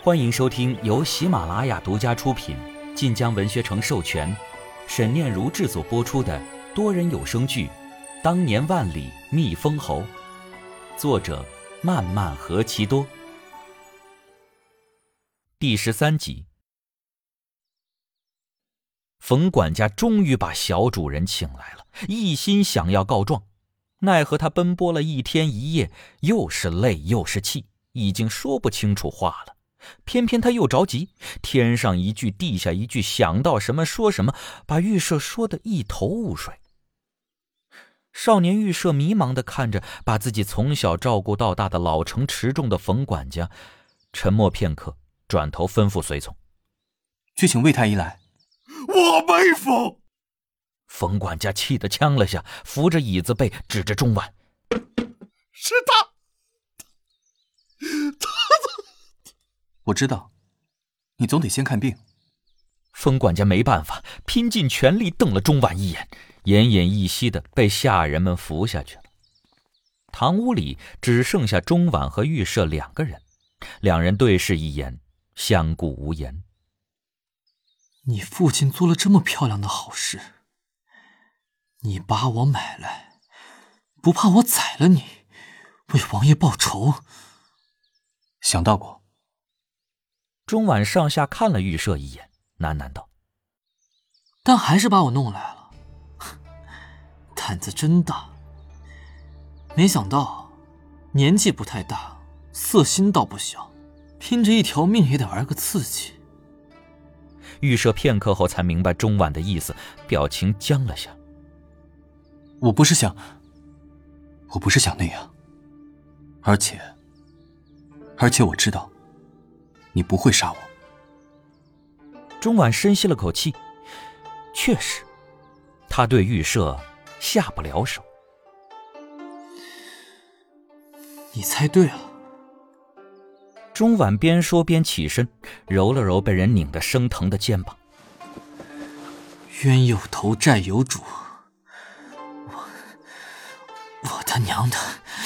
欢迎收听由喜马拉雅独家出品、晋江文学城授权、沈念如制作播出的多人有声剧《当年万里觅封侯》，作者漫漫何其多。第13集。冯管家终于把小主人请来了，一心想要告状，奈何他奔波了一天一夜，又是累又是气，已经说不清楚话了。偏偏他又着急，天上一句地下一句，想到什么说什么，把玉舍说得一头雾水。少年玉舍迷茫地看着把自己从小照顾到大的老成持重的冯管家，沉默片刻，转头吩咐随从： 去请魏太医来。 我没否。 冯管家气得呛了下，扶着椅子背，指着钟婉： 是他。 我知道，你总得先看病。 冯管家没办法，拼尽全力瞪了钟婉一眼，奄奄一息的被下人们扶下去了。堂屋里只剩下钟婉和玉舍两个人，两人对视一眼，相顾无言。 你父亲做了这么漂亮的好事，你把我买来，不怕我宰了你，为王爷报仇？ 想到过。 钟婉上下看了玉舍一眼，喃喃道： 但还是把我弄来了，胆子真大。没想到年纪不太大，色心倒不小，拼着一条命也得玩个刺激。 玉舍片刻后才明白钟婉的意思，表情僵了下。 我不是想那样，而且我知道你不会杀我。 钟婉深吸了口气，确实他对玉舍下不了手。 你猜对了。 钟婉边说边起身，揉了揉被人拧得生疼的肩膀。 冤有头债有主，我他娘的！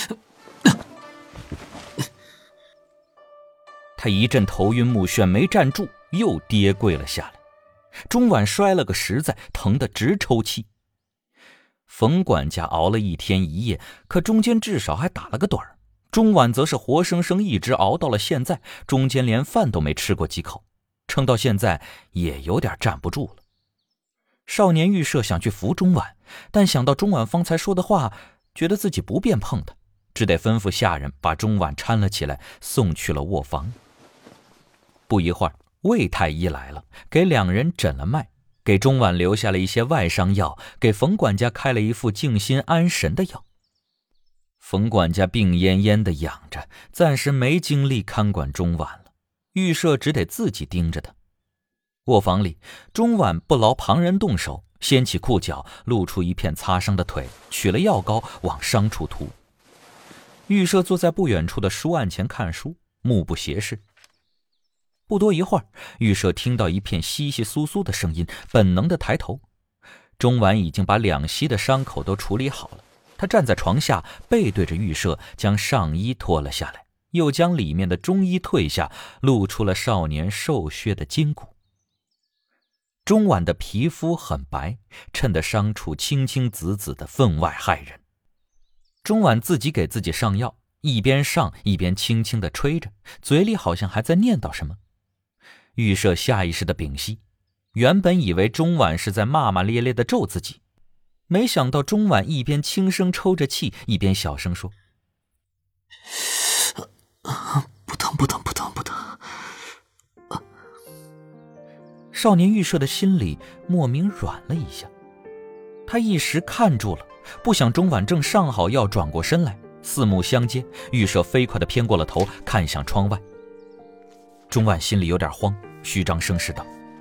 他一阵头晕目眩，没站住，又跌跪了下来。钟婉摔了个实在，疼得直抽泣。冯管家熬了一天一夜，可中间至少还打了个盹儿。钟婉则是活生生一直熬到了现在，中间连饭都没吃过几口，撑到现在也有点站不住了。少年玉舍想去扶钟婉，但想到钟婉方才说的话，觉得自己不便碰他，只得吩咐下人把钟婉搀了起来，送去了卧房。不一会儿，魏太医来了，给两人诊了脉，给钟婉留下了一些外伤药，给冯管家开了一副静心安神的药。冯管家病恹恹地养着，暂时没精力看管钟婉了，玉舍只得自己盯着他。卧房里，钟婉不劳旁人动手，掀起裤脚，露出一片擦伤的腿，取了药膏往伤处涂。玉舍坐在不远处的书案前看书，目不斜视。不多一会儿，玉舍听到一片窸窸窣窣的声音，本能地抬头。钟婉已经把两膝的伤口都处理好了，他站在床下，背对着玉舍，将上衣脱了下来，又将里面的中衣褪下，露出了少年瘦削的筋骨。钟婉的皮肤很白，衬得伤处青青紫紫的，分外骇人。钟婉自己给自己上药，一边上一边轻轻地吹着，嘴里好像还在念叨什么。玉舍下意识地屏息，原本以为钟婉是在骂骂咧咧地咒自己，没想到钟婉一边轻声抽着气，一边小声说： 不疼不疼不疼不疼。 少年玉舍的心里莫名软了一下，他一时看住了，不想钟婉正上好药转过身来，四目相接，玉舍飞快地偏过了头，看向窗外。钟婉心里有点慌，虚张声势道：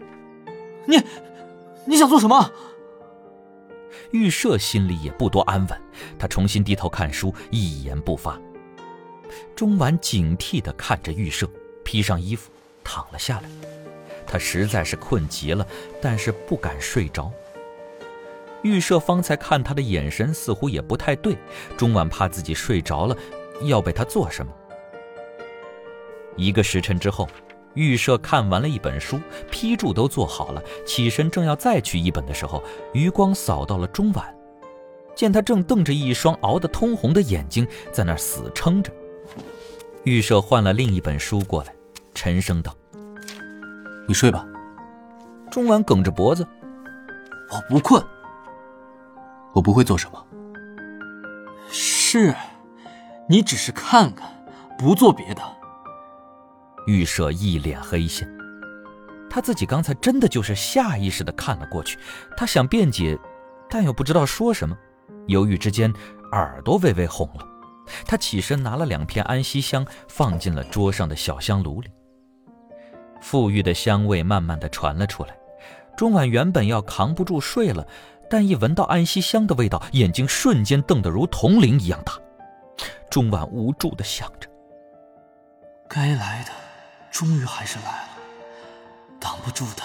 你想做什么？ 玉舍心里也不多安稳，他重新低头看书，一言不发。钟婉警惕地看着玉舍，披上衣服躺了下来。他实在是困极了，但是不敢睡着。玉舍方才看他的眼神似乎也不太对，钟婉怕自己睡着了要被他做什么。1个时辰之后， 预设看完了一本书，批注都做好了，起身正要再取一本的时候，余光扫到了钟晚，见他正瞪着一双熬得通红的眼睛在那儿死撑着。预设换了另一本书过来，沉声道：“ 你睡吧。” 钟晚梗着脖子：“ 我不困。”“ 我不会做什么。”“ 是，你只是看看，不做别的。” 预设一脸黑线，他自己刚才真的就是下意识地看了过去，他想辩解，但又不知道说什么，犹豫之间耳朵微微红了。他起身拿了2片安息香放进了桌上的小香炉里，馥郁的香味慢慢地传了出来。钟晚原本要扛不住睡了，但一闻到安息香的味道，眼睛瞬间瞪得如铜铃一样大。钟晚无助地想着， 该来的终于还是来了，挡不住的。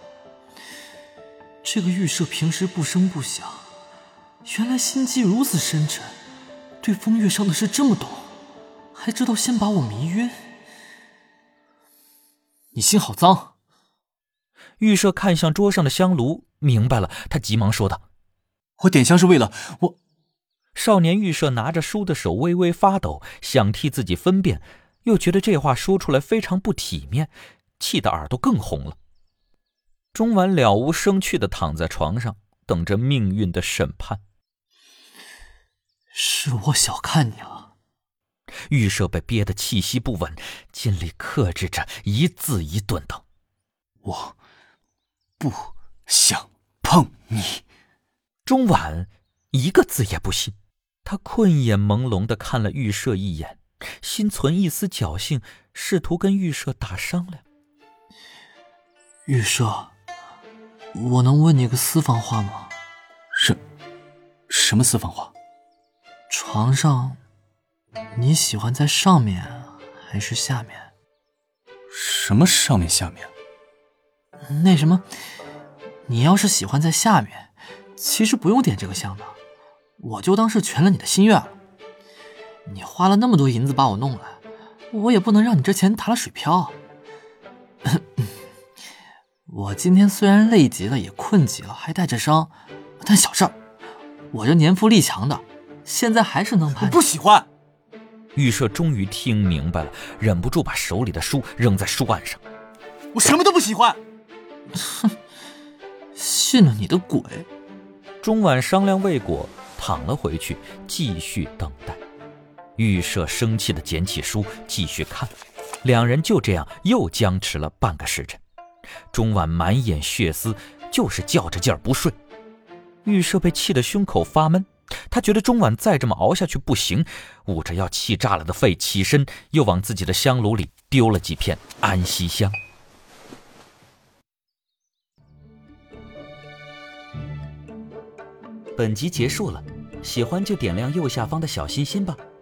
这个预设平时不声不响，原来心机如此深沉，对风月上的事这么懂，还知道先把我迷晕。你心好脏。 预设看向桌上的香炉，明白了，他急忙说道：“ 我点香是为了我。” 少年预设拿着书的手微微发抖，想替自己分辨，又觉得这话说出来非常不体面，气得耳朵更红了。钟晚了无生趣地躺在床上，等着命运的审判。 是我小看你了。 预设被憋得气息不稳，尽力克制着，一字一顿道：“ 我不想碰你。” 钟晚一个字也不信，他困眼朦胧地看了预设一眼，心存一丝侥幸，试图跟预设打商量。 预设，我能问你个私房话吗？ 什么私房话？ 床上，你喜欢在上面还是下面？ 什么上面下面？ 那什么，你要是喜欢在下面，其实不用点这个香的，我就当是全了你的心愿了。你花了那么多银子把我弄来，我也不能让你这钱打了水漂。我今天虽然累极了，也困极了，还带着伤，但小事儿，我这年富力强的，现在还是能攀。 我不喜欢。 预设终于听明白了，忍不住把手里的书扔在书案上。 我什么都不喜欢。 哼，信了你的鬼！ 钟晚商量未果，躺了回去，继续等待。预设生气地捡起书继续看，两人就这样又僵持了半个时辰。钟晚满眼血丝，就是较着劲儿不睡。预设被气得胸口发闷，他觉得钟晚再这么熬下去不行，捂着要气炸了的肺起身，又往自己的香炉里丢了几片安息香。本集结束了，喜欢就点亮右下方的小心心吧。